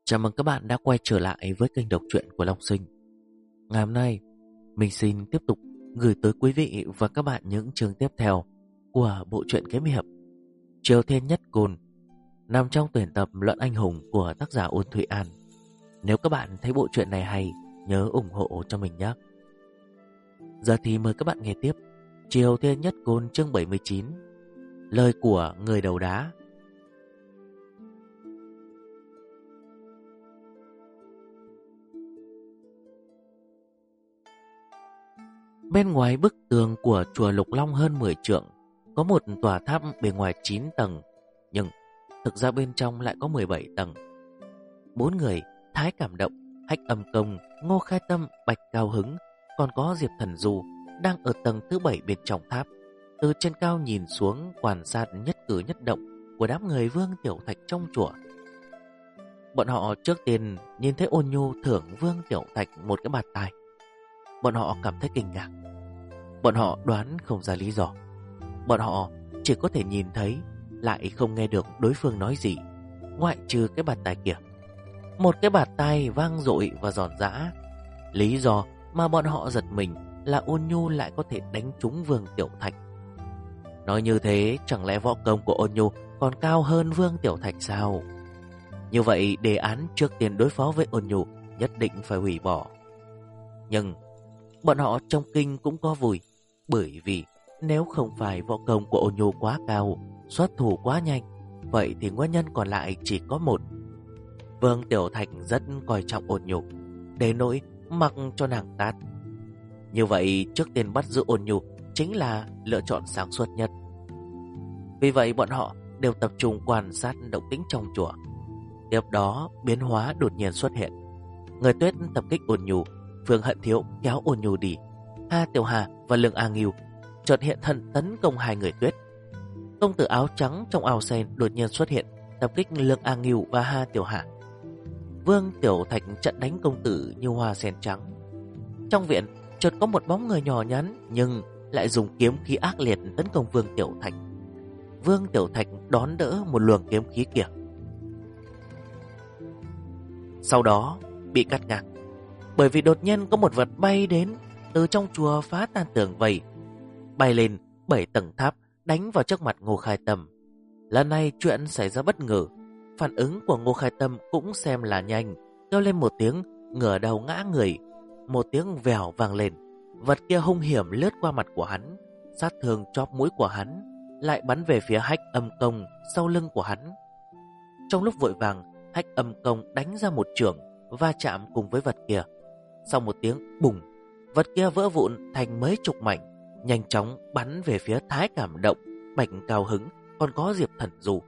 Chào mừng các bạn đã quay trở lại với kênh đọc truyện của Long Sinh. Ngày hôm nay, mình xin tiếp tục gửi tới quý vị và các bạn những chương tiếp theo của bộ truyện kiếm hiệp Triều Thiên Nhất Côn, nằm trong tuyển tập Luận Anh Hùng của tác giả Ôn Thụy An. Nếu các bạn thấy bộ truyện này hay, nhớ ủng hộ cho mình nhé. Giờ thì mời các bạn nghe tiếp Triều Thiên Nhất Côn chương 79, Lời của người đầu đá. Bên ngoài bức tường của chùa Lục Long hơn 10 trượng có một tòa tháp bề ngoài 9 tầng, nhưng thực ra bên trong lại có 17 tầng. 4 người, Thái Cảm Động, Hách Âm Công, Ngô Khai Tâm, Bạch Cao Hứng, còn có Diệp Thần Du đang ở tầng thứ 7 bên trong tháp. Từ trên cao nhìn xuống quan sát nhất cử nhất động của đám người Vương Tiểu Thạch trong chùa. Bọn họ trước tiên nhìn thấy Ôn Nhu thưởng Vương Tiểu Thạch một cái bạt tai. Bọn họ cảm thấy kinh ngạc. Bọn họ đoán không ra lý do. Bọn họ chỉ có thể nhìn thấy, lại không nghe được đối phương nói gì, ngoại trừ cái bạt tai kia. Một cái bạt tai vang dội và giòn giã. Lý do mà bọn họ giật mình là Ôn Nhu lại có thể đánh trúng Vương Tiểu Thạch. Nói như thế, chẳng lẽ võ công của Ôn Nhu còn cao hơn Vương Tiểu Thạch sao? Như vậy đề án trước tiên đối phó với Ôn Nhu nhất định phải hủy bỏ. Nhưng bọn họ trong kinh cũng có vui, bởi vì nếu không phải võ công của Ôn Nhu quá cao, xuất thủ quá nhanh, vậy thì nguyên nhân còn lại chỉ có một. Vương Tiểu Thạch rất coi trọng Ôn Nhu, đến nỗi mặc cho nàng tát. Như vậy trước tiên bắt giữ Ôn Nhu chính là lựa chọn sáng suốt nhất. Vì vậy bọn họ đều tập trung quan sát động tĩnh trong chùa. Tiếp đó biến hóa đột nhiên xuất hiện. Người Tuyết tập kích Ôn Nhu, Phương Hận Thiếu kéo Ôn Nhu đi, Ha Tiểu Hà và Lương A Nghiêu chợt hiện thân tấn công hai người Tuyết. Công tử áo trắng trong áo sen đột nhiên xuất hiện, tập kích Lương A Nghiêu và Ha Tiểu Hà. Vương Tiểu Thạch trận đánh công tử như hoa sen trắng. Trong viện chợt có một bóng người nhỏ nhắn nhưng lại dùng kiếm khí ác liệt tấn công Vương Tiểu Thạch. Vương Tiểu Thạch đón đỡ một luồng kiếm khí kia, sau đó bị cắt ngang, bởi vì đột nhiên có một vật bay đến từ trong chùa, phá tan tường vây, bay lên 7 tầng tháp, đánh vào trước mặt Ngô Khai Tâm. Lần này chuyện xảy ra bất ngờ. Phản ứng của Ngô Khai Tâm cũng xem là nhanh, kêu lên một tiếng, ngửa đầu ngã người. Một tiếng vèo vang lên, vật kia hung hiểm lướt qua mặt của hắn, sát thương chóp mũi của hắn, lại bắn về phía Hách Âm Công sau lưng của hắn. Trong lúc vội vàng, Hách Âm Công đánh ra một chưởng va chạm cùng với vật kia. Sau một tiếng bùng, vật kia vỡ vụn thành mấy chục mảnh, nhanh chóng bắn về phía Thái Cảm Động, Bạch Cao Hứng, còn có Diệp Thần Du.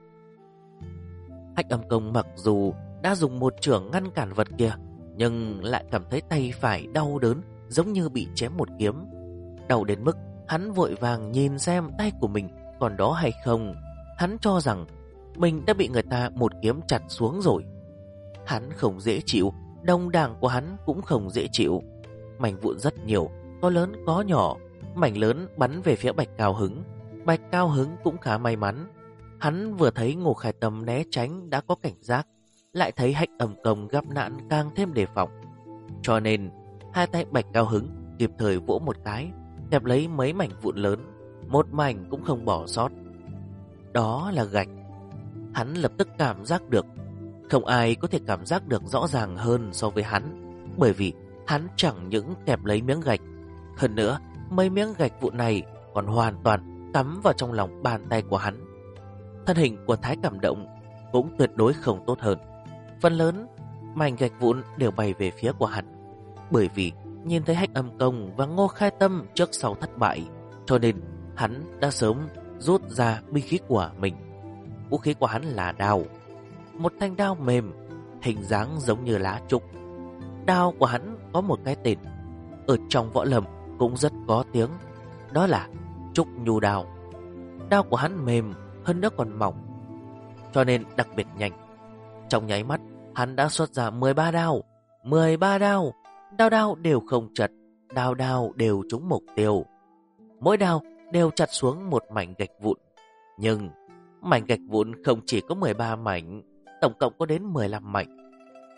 Hách Âm Công mặc dù đã dùng một chưởng ngăn cản vật kia, nhưng lại cảm thấy tay phải đau đớn, giống như bị chém một kiếm. Đau đến mức hắn vội vàng nhìn xem tay của mình còn đó hay không. Hắn cho rằng mình đã bị người ta một kiếm chặt xuống rồi. Hắn không dễ chịu, đồng đảng của hắn cũng không dễ chịu. Mảnh vụn rất nhiều, có lớn có nhỏ. Mảnh lớn bắn về phía Bạch Cao Hứng. Bạch Cao Hứng cũng khá may mắn. Hắn vừa thấy Ngô Khai Tâm né tránh đã có cảnh giác, lại thấy Hách Âm Công gặp nạn càng thêm đề phòng. Cho nên hai tay Bạch Cao Hứng kịp thời vỗ một cái, kẹp lấy mấy mảnh vụn lớn, một mảnh cũng không bỏ sót. Đó là gạch. Hắn lập tức cảm giác được. Không ai có thể cảm giác được rõ ràng hơn so với hắn, bởi vì hắn chẳng những kẹp lấy miếng gạch, hơn nữa mấy miếng gạch vụn này còn hoàn toàn cắm vào trong lòng bàn tay của hắn. Thân hình của Thái Cảm Động cũng tuyệt đối không tốt hơn. Phần lớn mảnh gạch vụn đều bay về phía của hắn, bởi vì nhìn thấy Hách Âm Công và Ngô Khai Tâm trước sau thất bại, cho nên hắn đã sớm rút ra binh khí của mình. Vũ khí của hắn là đao, một thanh đao mềm, hình dáng giống như lá trúc. Đao của hắn có một cái tên, ở trong võ lâm cũng rất có tiếng, đó là Trúc Nhu Đao. Đao của hắn mềm, hơn nữa còn mỏng, cho nên đặc biệt nhanh. Trong nháy mắt, hắn đã xuất ra 13 đao. 13 đao, đao đao đều không chật, đao đao đều trúng mục tiêu. Mỗi đao đều chặt xuống một mảnh gạch vụn. Nhưng mảnh gạch vụn không chỉ có 13 mảnh, tổng cộng có đến 15 mảnh.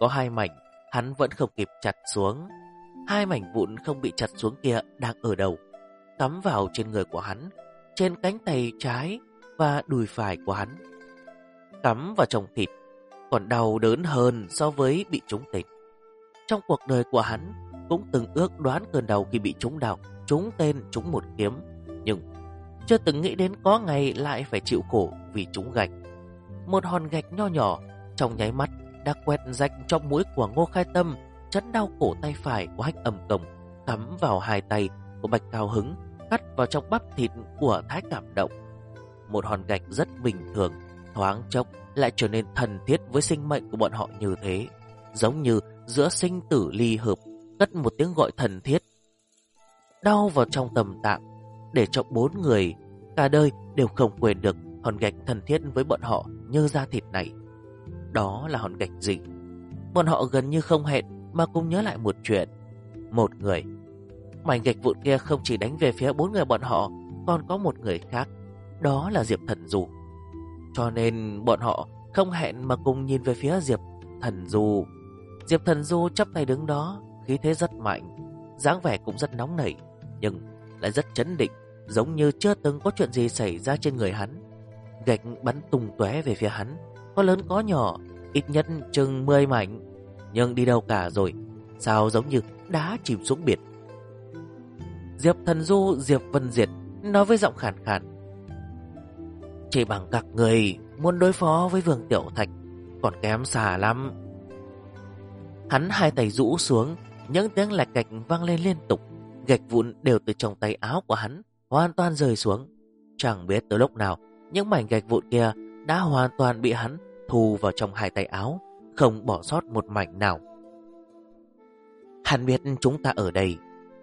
có 2 mảnh, hắn vẫn không kịp chặt xuống. 2 mảnh vụn không bị chặt xuống kia đang ở đâu? Cắm vào trên người của hắn, trên cánh tay trái và đùi phải của hắn. Cắm vào trong thịt, còn đau đớn hơn so với bị trúng tên. Trong cuộc đời của hắn cũng từng ước đoán cơn đau khi bị trúng đau, trúng tên, trúng một kiếm, nhưng chưa từng nghĩ đến có ngày lại phải chịu khổ vì trúng gạch. Một hòn gạch nho nhỏ trong nháy mắt đã quẹt rạch trong mũi của Ngô Khai Tâm, chấn đau cổ tay phải của Hách Âm Công, cắm vào 2 tay của Bạch Cao Hứng, cắt vào trong bắp thịt của Thái Cảm Động. Một hòn gạch rất bình thường, thoáng chốc lại trở nên thân thiết với sinh mệnh của bọn họ như thế, giống như giữa sinh tử ly hợp, cất một tiếng gọi thân thiết. Đau vào trong tâm tạng, để cho 4 người cả đời đều không quên được hòn gạch thân thiết với bọn họ như da thịt này. Đó là hòn gạch gì? Bọn họ gần như không hẹn mà cũng nhớ lại một chuyện. Một người, mảnh gạch vụn kia không chỉ đánh về phía 4 người bọn họ, còn có một người khác, đó là Diệp Thần Du. Cho nên bọn họ không hẹn mà cùng nhìn về phía Diệp Thần Du. Diệp Thần Du chắp tay đứng đó, khí thế rất mạnh, dáng vẻ cũng rất nóng nảy, nhưng lại rất trấn định, giống như chưa từng có chuyện gì xảy ra trên người hắn. Gạch bắn tung tóe về phía hắn, có lớn có nhỏ, ít nhất chừng 10 mảnh, nhưng đi đâu cả rồi, sao giống như đá chìm xuống biển. Diệp Thần Du, Diệp Vân Diệt nói với giọng khàn khàn: chỉ bằng các người muốn đối phó với Vương Tiểu Thạch còn kém xa lắm. Hắn 2 tay rũ xuống, những tiếng lạch cạch vang lên liên tục, gạch vụn đều từ trong tay áo của hắn hoàn toàn rơi xuống. Chẳng biết từ lúc nào những mảnh gạch vụn kia đã hoàn toàn bị hắn thu vào trong 2 tay áo, không bỏ sót một mảnh nào. Hắn biết chúng ta ở đây.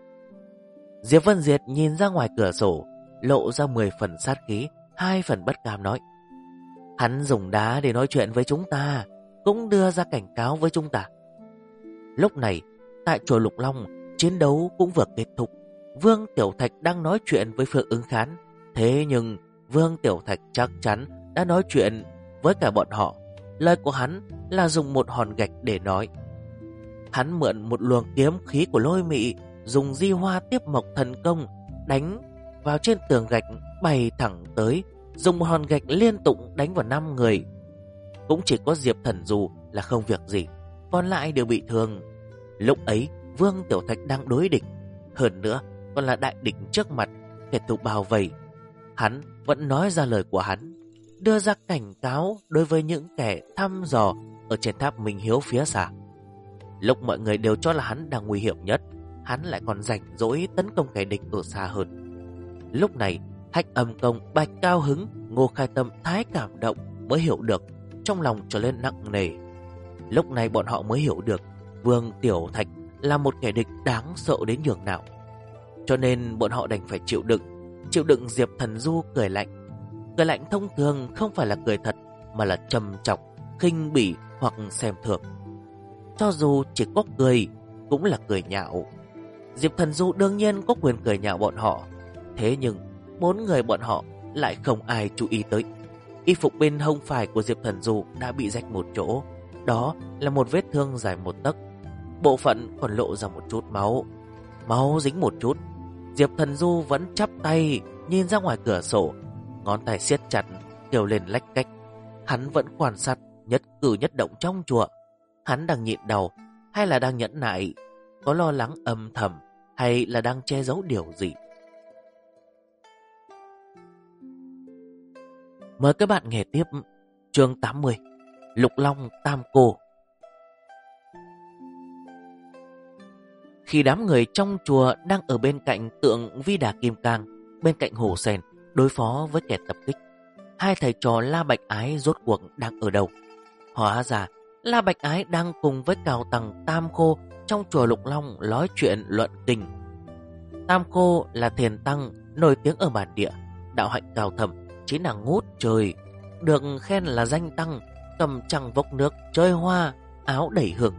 Diệp Vân Diệt nhìn ra ngoài cửa sổ, lộ ra 10 phần sát khí, 2 phần bất cam nói: hắn dùng đá để nói chuyện với chúng ta, cũng đưa ra cảnh cáo với chúng ta. Lúc này, tại chùa Lục Long, chiến đấu cũng vừa kết thúc. Vương Tiểu Thạch đang nói chuyện với Phượng Ứng Khán. Thế nhưng Vương Tiểu Thạch chắc chắn đã nói chuyện với cả bọn họ. Lời của hắn là dùng một hòn gạch để nói. Hắn mượn một luồng kiếm khí của Lôi Mị, dùng di hoa tiếp mộc thần công đánh vào trên tường gạch, bay thẳng tới, dùng một hòn gạch liên tục đánh vào 5 người. Cũng chỉ có Diệp Thần Du là không việc gì, còn lại đều bị thương. Lúc ấy Vương Tiểu Thạch đang đối địch, hơn nữa còn là đại địch trước mặt, kẻ thù bao vây. Hắn vẫn nói ra lời của hắn, đưa ra cảnh cáo đối với những kẻ thăm dò ở trên tháp Minh Hiếu phía xa. Lúc mọi người đều cho là hắn đang nguy hiểm nhất, hắn lại còn rảnh rỗi tấn công kẻ địch ở xa hơn. Lúc này Hách Âm Công, Bạch Cao Hứng, Ngô Khai Tâm, Thái Cảm Động mới hiểu được, trong lòng trở lên nặng nề. Lúc này bọn họ mới hiểu được Vương Tiểu Thạch là một kẻ địch đáng sợ đến nhường nào. Cho nên bọn họ đành phải chịu đựng Diệp Thần Du cười lạnh. Cười lạnh thông thường không phải là cười thật, mà là trầm trọng, khinh bỉ hoặc xem thường. Cho dù chỉ có cười, cũng là cười nhạo. Diệp Thần Du đương nhiên có quyền cười nhạo bọn họ. Thế nhưng 4 người bọn họ lại không ai chú ý tới. Y phục bên hông phải của Diệp Thần Du đã bị rách một chỗ, đó là một vết thương dài 1 tấc. Bộ phận còn lộ ra một chút máu, máu dính một chút. Diệp Thần Du vẫn chắp tay nhìn ra ngoài cửa sổ, ngón tay siết chặt, kêu lên lách cách. Hắn vẫn quan sát nhất cử nhất động trong chùa. Hắn đang nhịn đau hay là đang nhẫn nại, có lo lắng âm thầm hay là đang che giấu điều gì? Mời các bạn nghe tiếp chương 80, Lục Long Tam Cô. Khi đám người trong chùa đang ở bên cạnh tượng Vi Đà Kim Cang, bên cạnh hồ sen đối phó với kẻ tập kích, 2 thầy trò La Bạch Ái rốt cuộc đang ở đâu? Hóa ra La Bạch Ái đang cùng với cao tăng Tam Khô trong chùa Lục Long nói chuyện luận kinh. Tam Khô là thiền tăng nổi tiếng ở bản địa, đạo hạnh cao thầm, chính là ngút trời, được khen là danh tăng, cầm trăng vốc nước, chơi hoa, áo đầy hương.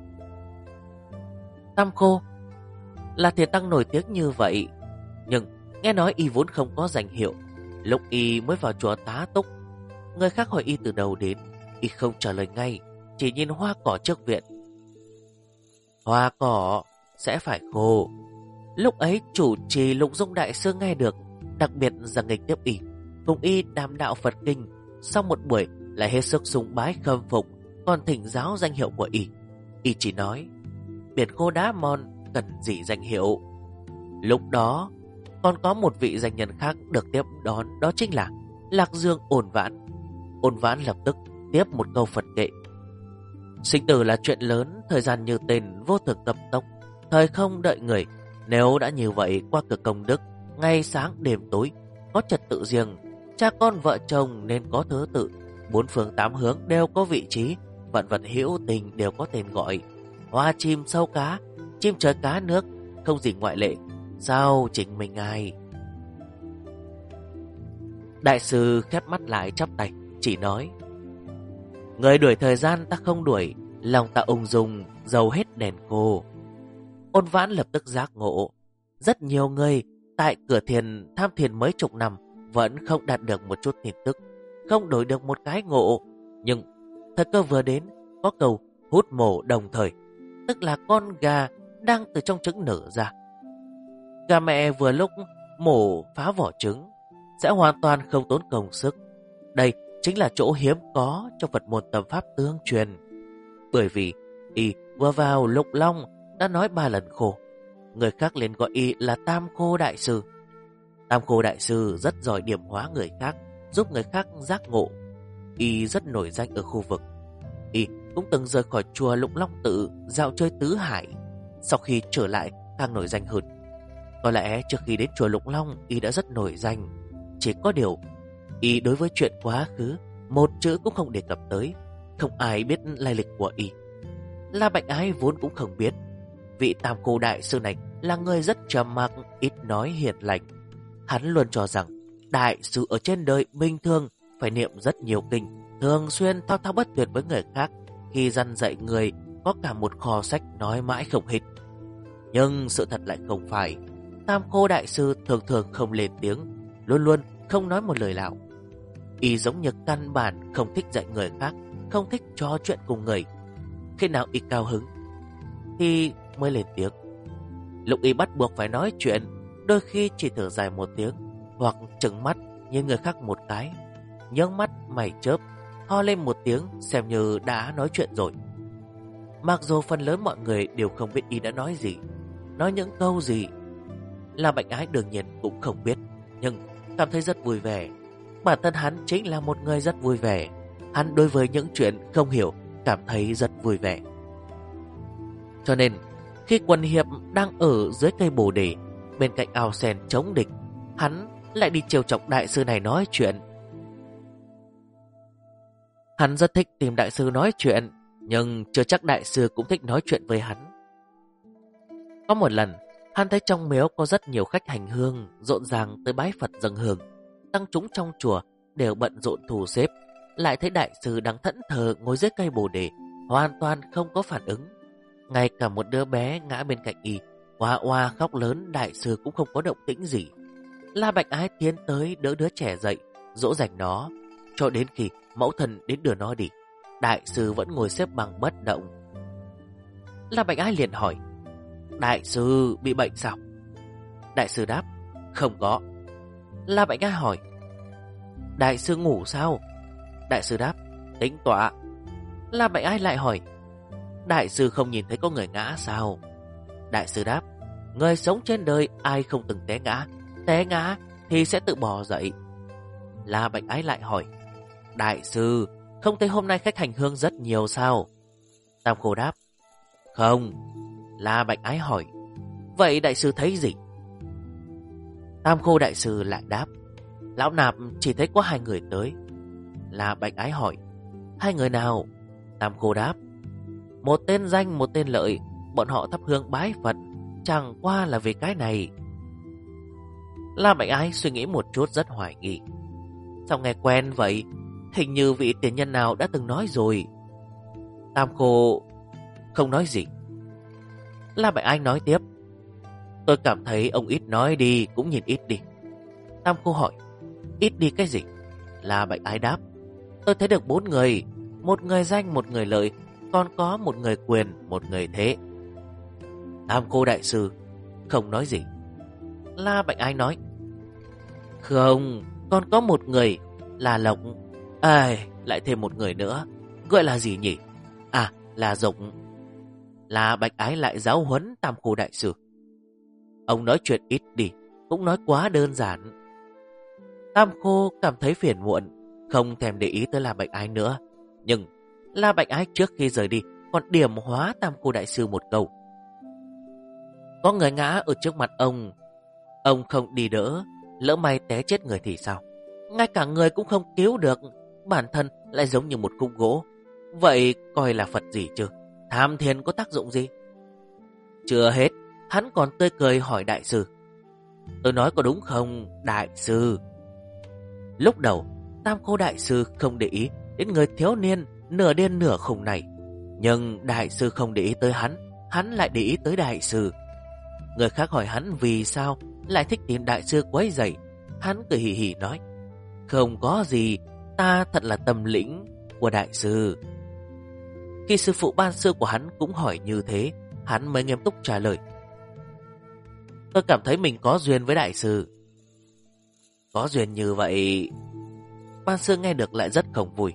Tam Khô là thiền tăng nổi tiếng như vậy, nhưng nghe nói y vốn không có danh hiệu. Lúc y mới vào chùa tá túc, người khác hỏi y từ đầu đến, y không trả lời ngay, chỉ nhìn hoa cỏ trước viện. Hoa cỏ sẽ phải khô. Lúc ấy chủ trì Lục Dung đại sư nghe được, đặc biệt giảng nghịch tiếp y, cùng y đàm đạo Phật kinh. Sau một buổi lại hết sức sùng bái khâm phục, còn thỉnh giáo danh hiệu của y. Y chỉ nói biển khô đá mòn cần gì danh hiệu. Lúc đó còn có một vị danh nhân khác được tiếp đón, đó chính là Lạc Dương Ôn Vãn. Ôn Vãn lập tức tiếp một câu Phật kệ. Sinh tử là chuyện lớn, thời gian như tên vô thường cấp tốc, thời không đợi người. Nếu đã như vậy, qua cửa công đức, ngày sáng đêm tối, có trật tự riêng. Cha con vợ chồng nên có thứ tự, bốn phương tám hướng đều có vị trí, vạn vật hữu tình đều có tên gọi. Hoa chim sâu cá, chim trời cá nước, không gì ngoại lệ. Sao chính mình ai? Đại sư khép mắt lại chắp tay, chỉ nói: người đuổi thời gian ta không đuổi, lòng ta ung dung, dầu hết đèn khô. Ôn Vãn lập tức giác ngộ. Rất nhiều người tại cửa thiền tham thiền mấy chục năm vẫn không đạt được một chút tin tức, không đổi được một cái ngộ. Nhưng thời cơ vừa đến, có câu hút mổ đồng thời, tức là con gà đang từ trong trứng nở ra. Gà mẹ vừa lúc mổ phá vỏ trứng sẽ hoàn toàn không tốn công sức. Đây chính là chỗ hiếm có trong Phật môn tâm pháp tương truyền. Bởi vì y vừa vào Lục Long đã nói 3 lần khô, người khác liền gọi y là Tam Khô Đại Sư. Tam Khô Đại Sư rất giỏi điểm hóa người khác, giúp người khác giác ngộ. Y rất nổi danh ở khu vực. Y cũng từng rời khỏi chùa Lục Long Tự dạo chơi tứ hải. Sau khi trở lại càng nổi danh hơn. Có lẽ trước khi đến chùa Lục Long y đã rất nổi danh. Chỉ có điều y đối với chuyện quá khứ một chữ cũng không đề cập tới. Không ai biết lai lịch của y. La Bạch Ái vốn cũng không biết vị Tam Khô Đại Sư này là người rất trầm mặc, ít nói hiền lành. Hắn luôn cho rằng đại sư ở trên đời bình thường phải niệm rất nhiều kinh, thường xuyên thao thao bất tuyệt với người khác, khi răn dạy người có cả một kho sách nói mãi không hết. Nhưng sự thật lại không phải. Tam Khô Đại Sư thường thường không lên tiếng, luôn luôn không nói một lời nào. Y giống như căn bản không thích dạy người khác, không thích trò chuyện cùng người. Khi nào y cao hứng thì mới lên tiếng. Lúc y bắt buộc phải nói chuyện, đôi khi chỉ thở dài một tiếng, hoặc trừng mắt nhìn người khác một cái, nhướng mắt mày chớp, ho lên một tiếng xem như đã nói chuyện rồi. Mặc dù phần lớn mọi người đều không biết y đã nói gì, nói những câu gì, La Bạch Ái đương nhiên cũng không biết, nhưng cảm thấy rất vui vẻ. Bản thân hắn chính là một người rất vui vẻ. Hắn đối với những chuyện không hiểu cảm thấy rất vui vẻ. Cho nên khi Quần Hiệp đang ở dưới cây bồ đề bên cạnh ao sen chống địch, hắn lại đi trêu chọc đại sư này nói chuyện. Hắn rất thích tìm đại sư nói chuyện, nhưng chưa chắc đại sư cũng thích nói chuyện với hắn. Có một lần, hắn thấy trong miếu có rất nhiều khách hành hương rộn ràng tới bái Phật dâng hương. Tăng chúng trong chùa đều bận rộn thu xếp, lại thấy đại sư đang thẫn thờ ngồi dưới cây bồ đề, hoàn toàn không có phản ứng. Ngay cả một đứa bé ngã bên cạnh y, oa oa khóc lớn, đại sư cũng không có động tĩnh gì. La Bạch Ái tiến tới đỡ đứa trẻ dậy, dỗ dành nó, cho đến khi mẫu thân đến đưa nó đi, đại sư vẫn ngồi xếp bằng bất động. La Bạch Ái liền hỏi: đại sư bị bệnh sao? Đại sư đáp: không có. La Bạch Ái hỏi: đại sư ngủ sao? Đại sư đáp: tĩnh tọa. La Bạch Ái lại hỏi: đại sư không nhìn thấy có người ngã sao? Đại sư đáp: người sống trên đời ai không từng té ngã thì sẽ tự bò dậy. La Bạch Ái lại hỏi: đại sư không thấy hôm nay khách hành hương rất nhiều sao? Tam Khô đáp: không. La Bạch Ái hỏi: vậy đại sư thấy gì? Tam Khô Đại Sư lại đáp: lão nạp chỉ thấy có 2 người tới. La Bạch Ái hỏi: 2 người nào? Tam Khô đáp: một tên Danh, một tên Lợi. Bọn họ thắp hương bái Phật, chẳng qua là vì cái này. La Bạch Ái suy nghĩ một chút rất hoài nghi. Sao nghe quen vậy? Hình như vị tiền nhân nào đã từng nói rồi. Tam Khô không nói gì. La Bạch Ái nói tiếp: tôi cảm thấy ông ít nói đi, cũng nhìn ít đi. Tam Khô hỏi: ít đi cái gì? La Bạch Ái đáp: tôi thấy được 4 người. 1 người Danh, 1 người Lợi, còn có một người quyền, một người thế. Tam cô đại sư không nói gì. La Bạch Ái nói, không, còn có một người là Lộc. Lại thêm một người nữa, gọi là gì nhỉ? À, là Dụng. La Bạch Ái lại giáo huấn Tam cô đại sư. Ông nói chuyện ít đi, cũng nói quá đơn giản. Tam cô cảm thấy phiền muộn, không thèm để ý tới La Bạch Ái nữa. Nhưng La Bạch Ái trước khi rời đi còn điểm hóa Tam cô đại sư một câu. Có người ngã ở trước mặt ông không đi đỡ, lỡ may té chết người thì sao? Ngay cả người cũng không cứu được, bản thân lại giống như một khúc gỗ. Vậy coi là Phật gì chứ? Tham thiền có tác dụng gì? Chưa hết, hắn còn tươi cười hỏi đại sư. Tôi nói có đúng không, đại sư? Lúc đầu, Tam cô đại sư không để ý đến người thiếu niên nửa điên nửa khùng này. Nhưng đại sư không để ý tới hắn lại để ý tới đại sư. Người khác hỏi hắn vì sao lại thích tìm đại sư quấy rầy, hắn cười hì hì nói, không có gì, ta thật là tâm lĩnh của đại sư. Khi sư phụ ban sư của hắn cũng hỏi như thế, hắn mới nghiêm túc trả lời, tôi cảm thấy mình có duyên với đại sư. Có duyên như vậy? Ban sư nghe được lại rất không vui.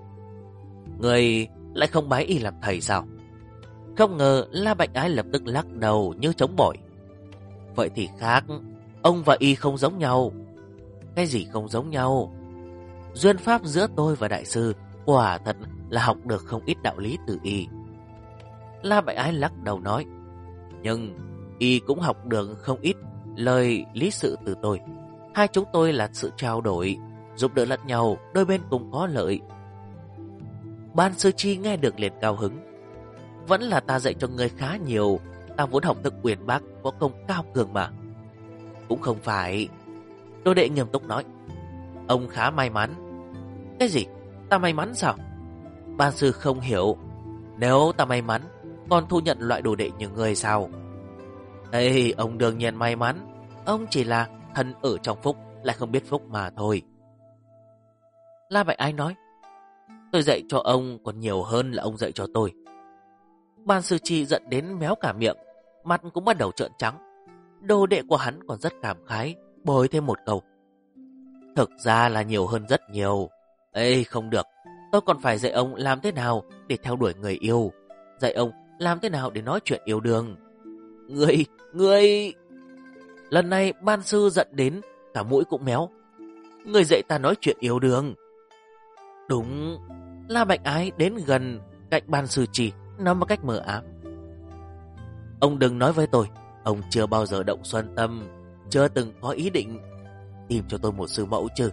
Người lại không bái y làm thầy sao? Không ngờ La Bạch Ái lập tức lắc đầu như chống bỏi. Vậy thì khác, ông và y không giống nhau. Cái gì không giống nhau? Duyên pháp giữa tôi và đại sư quả thật là học được không ít đạo lý từ y. La Bạch Ái lắc đầu nói, nhưng y cũng học được không ít lời lý sự từ tôi. Hai chúng tôi là sự trao đổi, giúp đỡ lẫn nhau, đôi bên cùng có lợi. Ban sư chi nghe được liền cao hứng. Vẫn là ta dạy cho ngươi khá nhiều, ta vốn học thức uyên bác, có công cao cường mà. Cũng không phải. Đồ đệ nghiêm túc nói, ông khá may mắn. Cái gì? Ta may mắn sao? Ban sư không hiểu. Nếu ta may mắn, còn thu nhận loại đồ đệ như ngươi sao? Ê, ông đương nhiên may mắn. Ông chỉ là thân ở trong phúc, lại không biết phúc mà thôi. La Bạch Ái nói, tôi dạy cho ông còn nhiều hơn là ông dạy cho tôi. Ban sư chi giận đến méo cả miệng, mặt cũng bắt đầu trợn trắng. Đồ đệ của hắn còn rất cảm khái, bồi thêm một câu, thực ra là nhiều hơn rất nhiều. Ê, không được, tôi còn phải dạy ông làm thế nào để theo đuổi người yêu, dạy ông làm thế nào để nói chuyện yêu đương. Ngươi... Lần này ban sư giận đến cả mũi cũng méo. Người dạy ta nói chuyện yêu đương? Đúng. La Bạch Ái đến gần cạnh ban sư chỉ, nói một cách mờ ám, ông đừng nói với tôi, ông chưa bao giờ động xuân tâm, chưa từng có ý định tìm cho tôi một sư mẫu chứ.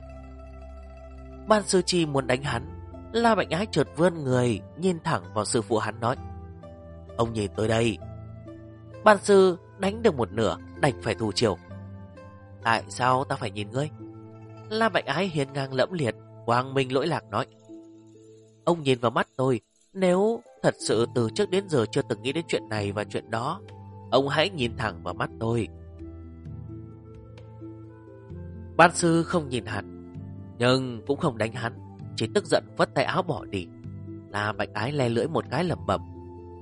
Ban sư chi muốn đánh hắn. La Bạch Ái chợt vươn người, nhìn thẳng vào sư phụ hắn nói, ông nhìn tôi đây. Ban sư đánh được một nửa, đành phải thu chiều. Tại sao ta phải nhìn ngươi? La Bạch Ái hiên ngang lẫm liệt, quang minh lỗi lạc nói, ông nhìn vào mắt tôi, nếu thật sự từ trước đến giờ chưa từng nghĩ đến chuyện này và chuyện đó, ông hãy nhìn thẳng vào mắt tôi. Ban sư không nhìn hắn, nhưng cũng không đánh hắn, chỉ tức giận vất tay áo bỏ đi. La Bạch Ái le lưỡi một cái lẩm bẩm,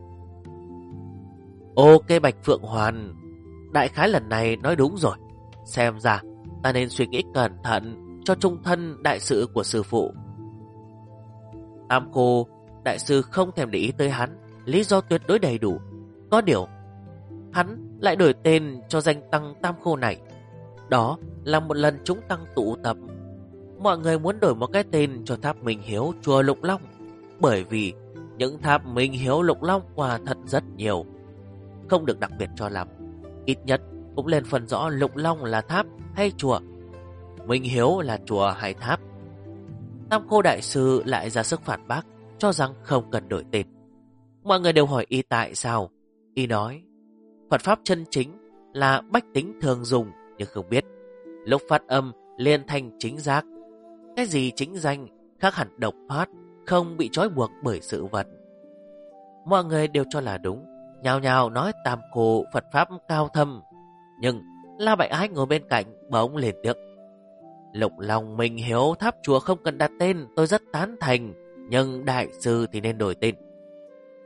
ok Bạch Phượng Hoàn, đại khái lần này nói đúng rồi. Xem ra ta nên suy nghĩ cẩn thận cho trung thân đại sự của sư phụ. Tam cô đại sư không thèm để ý tới hắn, lý do tuyệt đối đầy đủ. Có điều hắn lại đổi tên cho danh tăng Tam Khô này. Đó là một lần chúng tăng tụ tập, mọi người muốn đổi một cái tên cho tháp Minh Hiếu chùa Lục Long, bởi vì những tháp Minh Hiếu Lục Long quả thật rất nhiều, không được đặc biệt cho lắm. Ít nhất cũng lên phần rõ Lục Long là tháp hay chùa, Minh Hiếu là chùa hay tháp. Tam Khô đại sư lại ra sức phản bác, cho rằng không cần đổi tên. Mọi người đều hỏi y tại sao. Y nói, Phật pháp chân chính là bách tính thường dùng, nhưng không biết lúc phát âm liền thành chính giác. Cái gì chính danh khác hẳn độc thoát, không bị trói buộc bởi sự vật. Mọi người đều cho là đúng, nhao nhao nói Tam Khô Phật pháp cao thâm. Nhưng La Bạch Ái ngồi bên cạnh bỗng lên tiếng, Lục Long Minh Hiếu tháp chùa không cần đặt tên, tôi rất tán thành, nhưng đại sư thì nên đổi tên.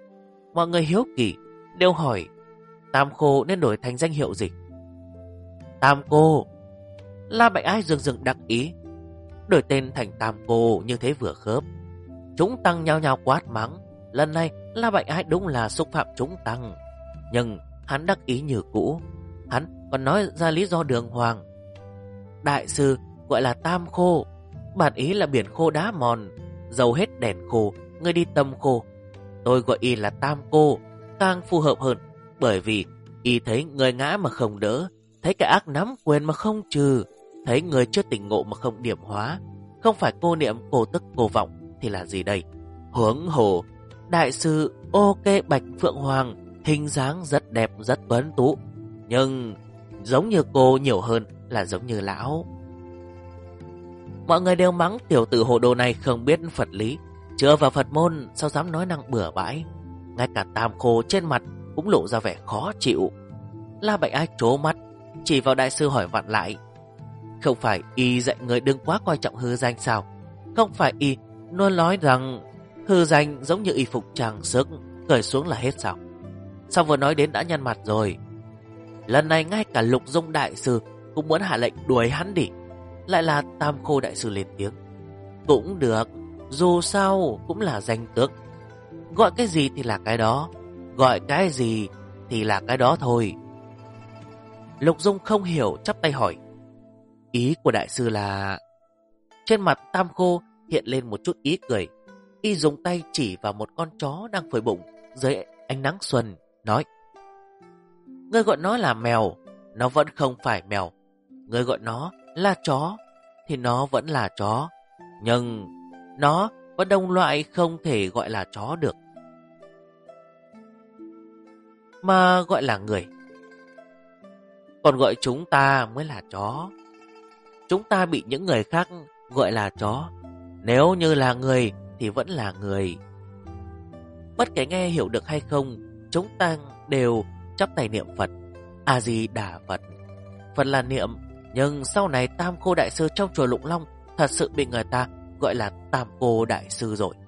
Mọi người hiếu kỳ, đều hỏi Tam Khô nên đổi thành danh hiệu gì? Tam Cô. La Bạch Ái dường dừng đắc ý. Đổi tên thành Tam Cô như thế vừa khớp. Chúng tăng nhao nhao quát mắng. Lần này La Bạch Ái đúng là xúc phạm chúng tăng. Nhưng hắn đắc ý như cũ. Hắn còn nói ra lý do đường hoàng. Đại sư gọi là Tam Khô, bản ý là biển khô đá mòn, dầu hết đèn khô, người đi tâm khô. Tôi gọi y là Tam Cô càng phù hợp hơn, bởi vì y thấy người ngã mà không đỡ, thấy cái ác nắm quyền mà không trừ, thấy người chưa tỉnh ngộ mà không điểm hóa. Không phải cô niệm cô tức cô vọng thì là gì đây? Huống hồ đại sư ok Bạch Phượng Hoàng hình dáng rất đẹp, rất tuấn tú, nhưng giống như cô nhiều hơn là giống như lão. Mọi người đều mắng tiểu tử hồ đồ này không biết Phật lý, chưa vào Phật môn sao dám nói năng bừa bãi. Ngay cả Tam Khô trên mặt cũng lộ ra vẻ khó chịu. La Bạch Ái trố mắt, chỉ vào đại sư hỏi vặn lại. Không phải y dạy người đừng quá coi trọng hư danh sao? Không phải y luôn nói rằng hư danh giống như y phục trang sức, cởi xuống là hết sao? Sao vừa nói đến đã nhăn mặt rồi? Lần này ngay cả Lục Dung đại sư cũng muốn hạ lệnh đuổi hắn đi. Lại là Tam Khô đại sư lên tiếng. Cũng được, dù sao cũng là danh tước. Gọi cái gì thì là cái đó, gọi cái gì thì là cái đó thôi. Lục Dung không hiểu, chắp tay hỏi. Ý của đại sư là... Trên mặt Tam Khô hiện lên một chút ý cười. Y dùng tay chỉ vào một con chó đang phơi bụng dưới ánh nắng xuân, nói. Ngươi gọi nó là mèo, nó vẫn không phải mèo. Ngươi gọi nó là chó, thì nó vẫn là chó. Nhưng nó có đồng loại không thể gọi là chó được, mà gọi là người. Còn gọi chúng ta mới là chó. Chúng ta bị những người khác gọi là chó. Nếu như là người thì vẫn là người. Bất kể nghe hiểu được hay không, chúng ta đều chắp tay niệm Phật. A-di-đà Phật. Phật là niệm, nhưng sau này Tam Cô đại sư trong chùa Lục Long thật sự bị người ta gọi là Tam Cô đại sư rồi.